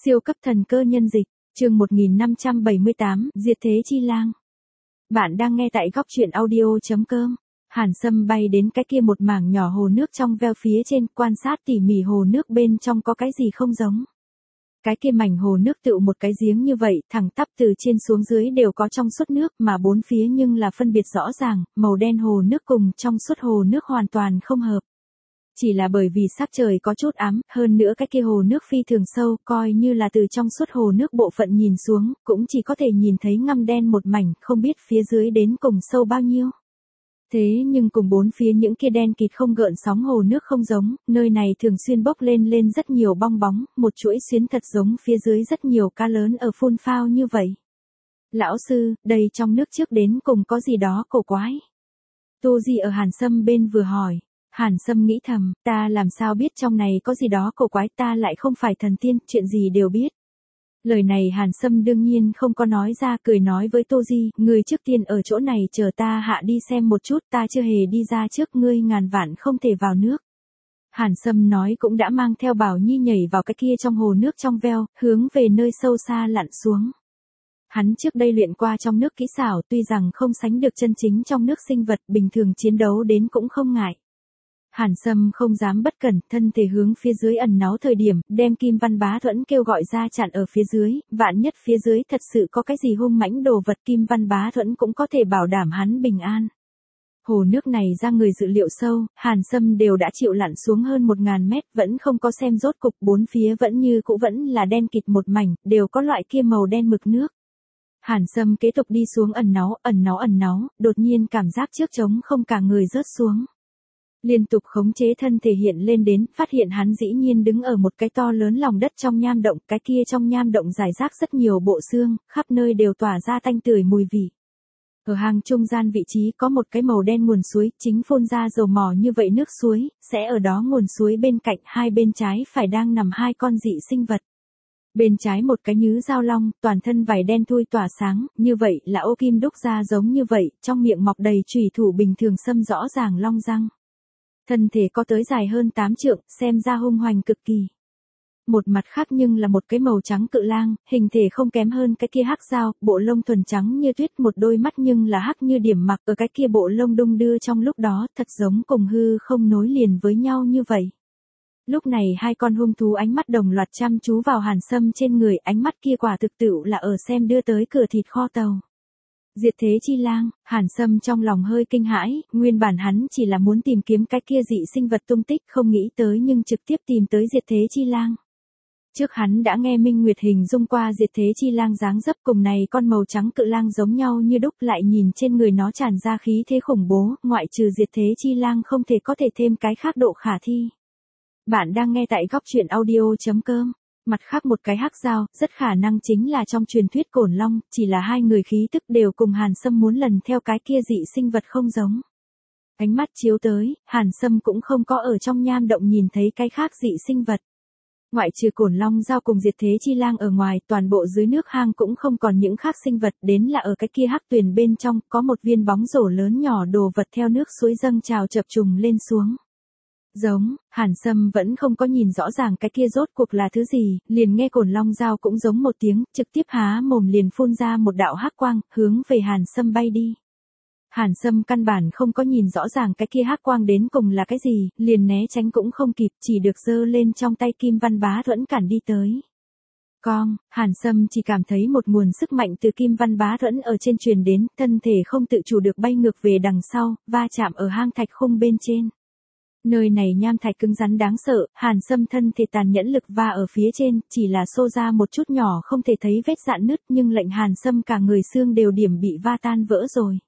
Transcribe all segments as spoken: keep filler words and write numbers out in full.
Siêu cấp thần cơ nhân dịch, chương một nghìn năm trăm bảy mươi tám, Diệt Thế Chi Lang. Bạn đang nghe tại góc truyện audio.com. Hàn Sâm bay đến cái kia một mảng nhỏ hồ nước trong veo phía trên, quan sát tỉ mỉ hồ nước bên trong có cái gì không giống. Cái kia mảnh hồ nước tựu một cái giếng như vậy, thẳng tắp từ trên xuống dưới đều có trong suốt nước, mà bốn phía nhưng là phân biệt rõ ràng, màu đen hồ nước cùng trong suốt hồ nước hoàn toàn không hợp. Chỉ là bởi vì sắc trời có chút ám, hơn nữa cái kia hồ nước phi thường sâu, coi như là từ trong suốt hồ nước bộ phận nhìn xuống, cũng chỉ có thể nhìn thấy ngăm đen một mảnh, không biết phía dưới đến cùng sâu bao nhiêu. Thế nhưng cùng bốn phía những kia đen kịt không gợn sóng hồ nước không giống, nơi này thường xuyên bốc lên lên rất nhiều bong bóng, một chuỗi xuyến thật giống phía dưới rất nhiều cá lớn ở phun phao như vậy. Lão sư, đây trong nước trước đến cùng có gì đó cổ quái. Tô Di ở Hàn Sâm bên vừa hỏi. Hàn Sâm nghĩ thầm, ta làm sao biết trong này có gì đó cổ quái, ta lại không phải thần tiên, chuyện gì đều biết. Lời này Hàn Sâm đương nhiên không có nói ra, cười nói với Tô Di, người trước tiên ở chỗ này chờ ta hạ đi xem một chút, ta chưa hề đi ra trước, ngươi ngàn vạn không thể vào nước. Hàn Sâm nói cũng đã mang theo Bảo Nhi nhảy vào cái kia trong hồ nước trong veo, hướng về nơi sâu xa lặn xuống. Hắn trước đây luyện qua trong nước kỹ xảo, tuy rằng không sánh được chân chính trong nước sinh vật, bình thường chiến đấu đến cũng không ngại. Hàn Sâm không dám bất cẩn, thân thể hướng phía dưới ẩn náu thời điểm, đem Kim Văn Bá Thuẫn kêu gọi ra chặn ở phía dưới, vạn nhất phía dưới thật sự có cái gì hung mãnh đồ vật, Kim Văn Bá Thuẫn cũng có thể bảo đảm hắn bình an. Hồ nước này ra người dự liệu sâu, Hàn Sâm đều đã chịu lặn xuống hơn một ngàn mét, vẫn không có xem rốt cục, bốn phía vẫn như cũ vẫn là đen kịt một mảnh, đều có loại kia màu đen mực nước. Hàn Sâm kế tục đi xuống ẩn náu, ẩn náu ẩn náu, đột nhiên cảm giác trước trống không cả người rớt xuống. Liên tục khống chế thân thể hiện lên đến, phát hiện hắn dĩ nhiên đứng ở một cái to lớn lòng đất trong nham động, cái kia trong nham động rải rác rất nhiều bộ xương, khắp nơi đều tỏa ra tanh tưởi mùi vị. Ở hàng trung gian vị trí có một cái màu đen nguồn suối, chính phun ra dầu mỏ như vậy nước suối, sẽ ở đó nguồn suối bên cạnh, hai bên trái phải đang nằm hai con dị sinh vật. Bên trái một cái nhứ dao long, toàn thân vảy đen thui tỏa sáng, như vậy là ô kim đúc ra giống như vậy, trong miệng mọc đầy chủy thủ bình thường xâm rõ ràng long răng. Thân thể có tới dài hơn tám trượng, xem ra hung hoành cực kỳ. Một mặt khác nhưng là một cái màu trắng cự lang, hình thể không kém hơn cái kia hắc dao, bộ lông thuần trắng như tuyết, một đôi mắt nhưng là hắc như điểm mặc, ở cái kia bộ lông đung đưa trong lúc đó, thật giống cùng hư không nối liền với nhau như vậy. Lúc này hai con hung thú ánh mắt đồng loạt chăm chú vào Hàn Sâm trên người, ánh mắt kia quả thực tựu là ở xem đưa tới cửa thịt kho tàu. Diệt Thế Chi Lang, Hàn Sâm trong lòng hơi kinh hãi, nguyên bản hắn chỉ là muốn tìm kiếm cái kia dị sinh vật tung tích, không nghĩ tới nhưng trực tiếp tìm tới Diệt Thế Chi Lang. Trước hắn đã nghe Minh Nguyệt hình dung qua Diệt Thế Chi Lang dáng dấp, cùng này con màu trắng cự lang giống nhau như đúc, lại nhìn trên người nó tràn ra khí thế khủng bố, ngoại trừ Diệt Thế Chi Lang không thể có thể thêm cái khác độ khả thi. Bạn đang nghe tại góc truyện audio.com. Mặt khác một cái hắc dao, rất khả năng chính là trong truyền thuyết Cổn Long, chỉ là hai người khí tức đều cùng Hàn Sâm muốn lần theo cái kia dị sinh vật không giống. Ánh mắt chiếu tới, Hàn Sâm cũng không có ở trong nham động nhìn thấy cái khác dị sinh vật. Ngoại trừ Cổn Long dao cùng Diệt Thế Chi Lang ở ngoài, toàn bộ dưới nước hang cũng không còn những khác sinh vật, đến là ở cái kia hắc tuyền bên trong, có một viên bóng rổ lớn nhỏ đồ vật theo nước suối dâng trào chập trùng lên xuống. Giống, Hàn Sâm vẫn không có nhìn rõ ràng cái kia rốt cuộc là thứ gì, liền nghe Cổn Long dao cũng giống một tiếng, trực tiếp há mồm liền phun ra một đạo hắc quang, hướng về Hàn Sâm bay đi. Hàn Sâm căn bản không có nhìn rõ ràng cái kia hắc quang đến cùng là cái gì, liền né tránh cũng không kịp, chỉ được giơ lên trong tay Kim Văn Bá Thuẫn cản đi tới. Con, Hàn Sâm chỉ cảm thấy một nguồn sức mạnh từ Kim Văn Bá Thuẫn ở trên truyền đến, thân thể không tự chủ được bay ngược về đằng sau, va chạm ở hang thạch khung bên trên. Nơi này nham thạch cứng rắn đáng sợ, Hàn Sâm thân thể tàn nhẫn lực va ở phía trên, chỉ là xô ra một chút nhỏ không thể thấy vết rạn nứt, nhưng lệnh Hàn Sâm cả người xương đều điểm bị va tan vỡ rồi.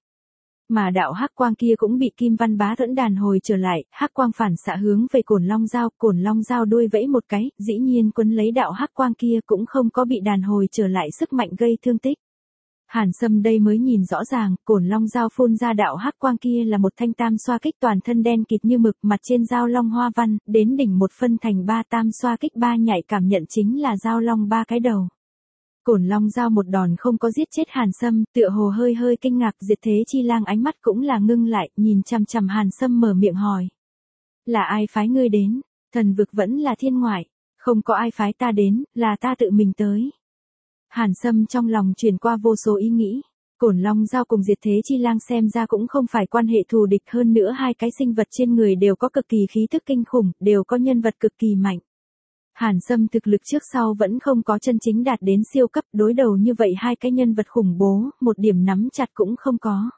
Mà đạo hắc quang kia cũng bị Kim Văn Bá Thuẫn đàn hồi trở lại, hắc quang phản xạ hướng về Cổn Long dao, Cổn Long dao đuôi vẫy một cái, dĩ nhiên quấn lấy đạo hắc quang kia cũng không có bị đàn hồi trở lại sức mạnh gây thương tích. Hàn Sâm đây mới nhìn rõ ràng, Cổn Long dao phun ra đạo hắc quang kia là một thanh tam xoa kích, toàn thân đen kịt như mực, mặt trên dao long hoa văn, đến đỉnh một phân thành ba tam xoa kích, ba nhạy cảm nhận chính là dao long ba cái đầu. Cổn Long dao một đòn không có giết chết Hàn Sâm, tựa hồ hơi hơi kinh ngạc, Diệt Thế Chi Lang ánh mắt cũng là ngưng lại, nhìn chằm chằm Hàn Sâm mở miệng hỏi. Là ai phái ngươi đến? Thần vực vẫn là thiên ngoại? Không có ai phái ta đến, là ta tự mình tới. Hàn Sâm trong lòng chuyển qua vô số ý nghĩ. Cổn Long Dao cùng Diệt Thế Chi Lang xem ra cũng không phải quan hệ thù địch, hơn nữa hai cái sinh vật trên người đều có cực kỳ khí thức kinh khủng, đều có nhân vật cực kỳ mạnh. Hàn Sâm thực lực trước sau vẫn không có chân chính đạt đến siêu cấp, đối đầu như vậy hai cái nhân vật khủng bố, một điểm nắm chặt cũng không có.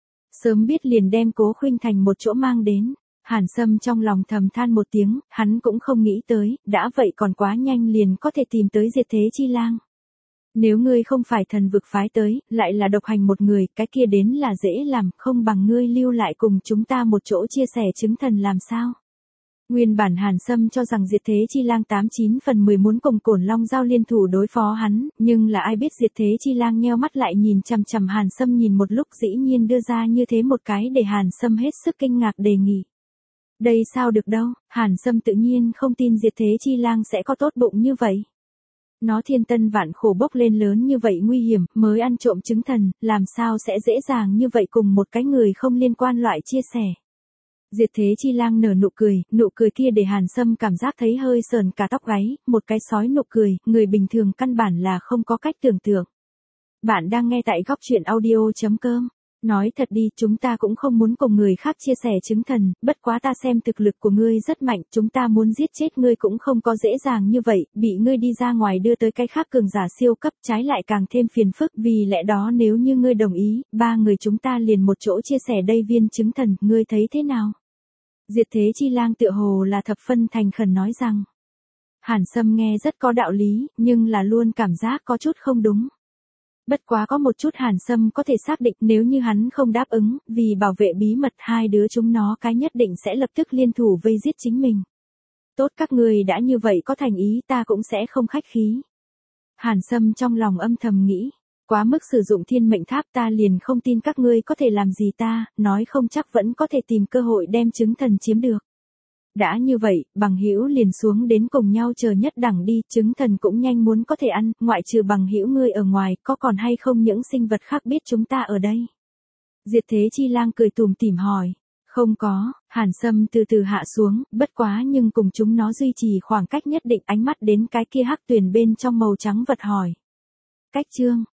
Sớm biết liền đem Cố Khuynh Thành một chỗ mang đến. Hàn Sâm trong lòng thầm than một tiếng, hắn cũng không nghĩ tới, đã vậy còn quá nhanh liền có thể tìm tới Diệt Thế Chi Lang. Nếu ngươi không phải thần vực phái tới, lại là độc hành một người, cái kia đến là dễ làm, không bằng ngươi lưu lại cùng chúng ta một chỗ chia sẻ chứng thần làm sao. Nguyên bản Hàn Sâm cho rằng Diệt Thế Chi Lang tám chín phần mười muốn cùng Cổn Long Dao liên thủ đối phó hắn, nhưng là ai biết Diệt Thế Chi Lang nheo mắt lại nhìn chằm chằm Hàn Sâm nhìn một lúc, dĩ nhiên đưa ra như thế một cái để Hàn Sâm hết sức kinh ngạc đề nghị. Đây sao được đâu, Hàn Sâm tự nhiên không tin Diệt Thế Chi Lang sẽ có tốt bụng như vậy. Nó thiên tân vạn khổ bốc lên lớn như vậy nguy hiểm, mới ăn trộm chứng thần, làm sao sẽ dễ dàng như vậy cùng một cái người không liên quan loại chia sẻ. Diệt Thế Chi Lang nở nụ cười, nụ cười kia để Hàn Sâm cảm giác thấy hơi sờn cả tóc gáy, một cái sói nụ cười, người bình thường căn bản là không có cách tưởng tượng. Bạn đang nghe tại góc truyện audio chấm com. Nói thật đi, chúng ta cũng không muốn cùng người khác chia sẻ chứng thần, bất quá ta xem thực lực của ngươi rất mạnh, chúng ta muốn giết chết ngươi cũng không có dễ dàng như vậy, bị ngươi đi ra ngoài đưa tới cái khác cường giả siêu cấp, trái lại càng thêm phiền phức, vì lẽ đó nếu như ngươi đồng ý, ba người chúng ta liền một chỗ chia sẻ đây viên chứng thần, ngươi thấy thế nào? Diệt Thế Chi Lang tựa hồ là thập phân thành khẩn nói rằng. Hàn Sâm nghe rất có đạo lý, nhưng là luôn cảm giác có chút không đúng. Bất quá có một chút Hàn Sâm có thể xác định, nếu như hắn không đáp ứng, vì bảo vệ bí mật hai đứa chúng nó cái nhất định sẽ lập tức liên thủ vây giết chính mình. Tốt, các người đã như vậy có thành ý, ta cũng sẽ không khách khí. Hàn Sâm trong lòng âm thầm nghĩ, quá mức sử dụng thiên mệnh tháp ta liền không tin các ngươi có thể làm gì ta, nói không chắc vẫn có thể tìm cơ hội đem chứng thần chiếm được. Đã như vậy, bằng hữu liền xuống đến cùng nhau chờ nhất đẳng đi, chứng thần cũng nhanh muốn có thể ăn, ngoại trừ bằng hữu ngươi ở ngoài, có còn hay không những sinh vật khác biết chúng ta ở đây? Diệt Thế Chi Lang cười tủm tỉm hỏi. Không có, Hàn Sâm từ từ hạ xuống, bất quá nhưng cùng chúng nó duy trì khoảng cách nhất định, ánh mắt đến cái kia hắc tuyền bên trong màu trắng vật hỏi. Cách chương,